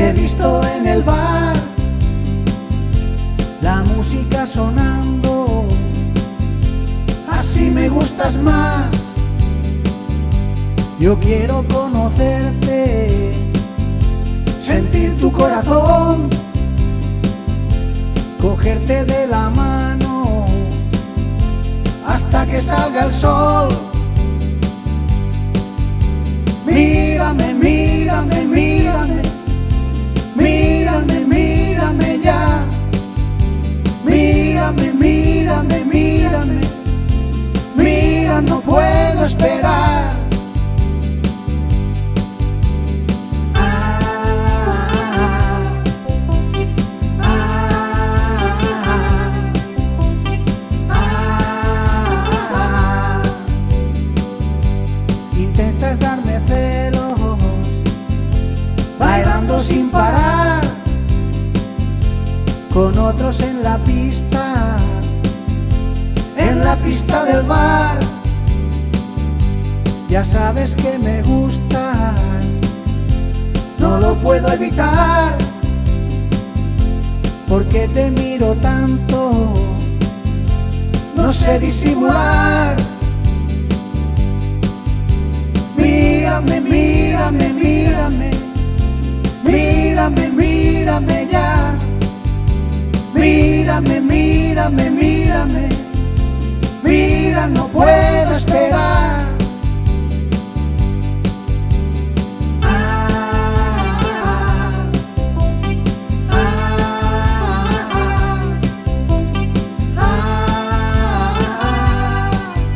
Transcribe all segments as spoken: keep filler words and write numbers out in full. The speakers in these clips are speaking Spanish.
Te he visto en el bar, la música sonando, así me gustas más. Yo quiero conocerte, sentir tu corazón, cogerte de la mano hasta que salga el sol. Mírame, mírame, mírame, mírame, mírame ya. Mírame, mírame, mírame, mira, no puedo esperar. Intentas darme celos, bailando sin parar, con otros en la pista, en la pista del bar. Ya sabes que me gustas, no lo puedo evitar, porque te miro tanto, no sé disimular. Mírame, mírame, mírame, mírame, mírame ya. Mírame, mírame, mírame, mira, no puedo esperar. Ah, ah, ah, ah.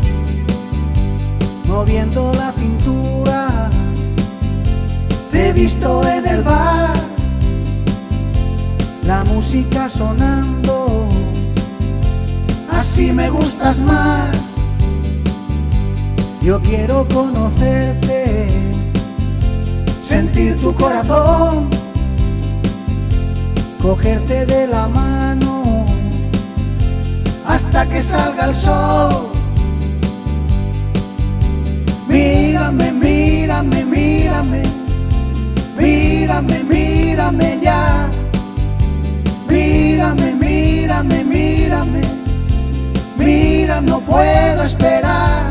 Moviendo la cintura, te he visto en el bar, la música sonando, así me gustas más. Yo quiero conocerte, sentir tu corazón, cogerte de la mano hasta que salga el sol. Mírame, mírame, mírame, mírame, mírame ya. Mírame, mírame, mírame, mira, no puedo esperar.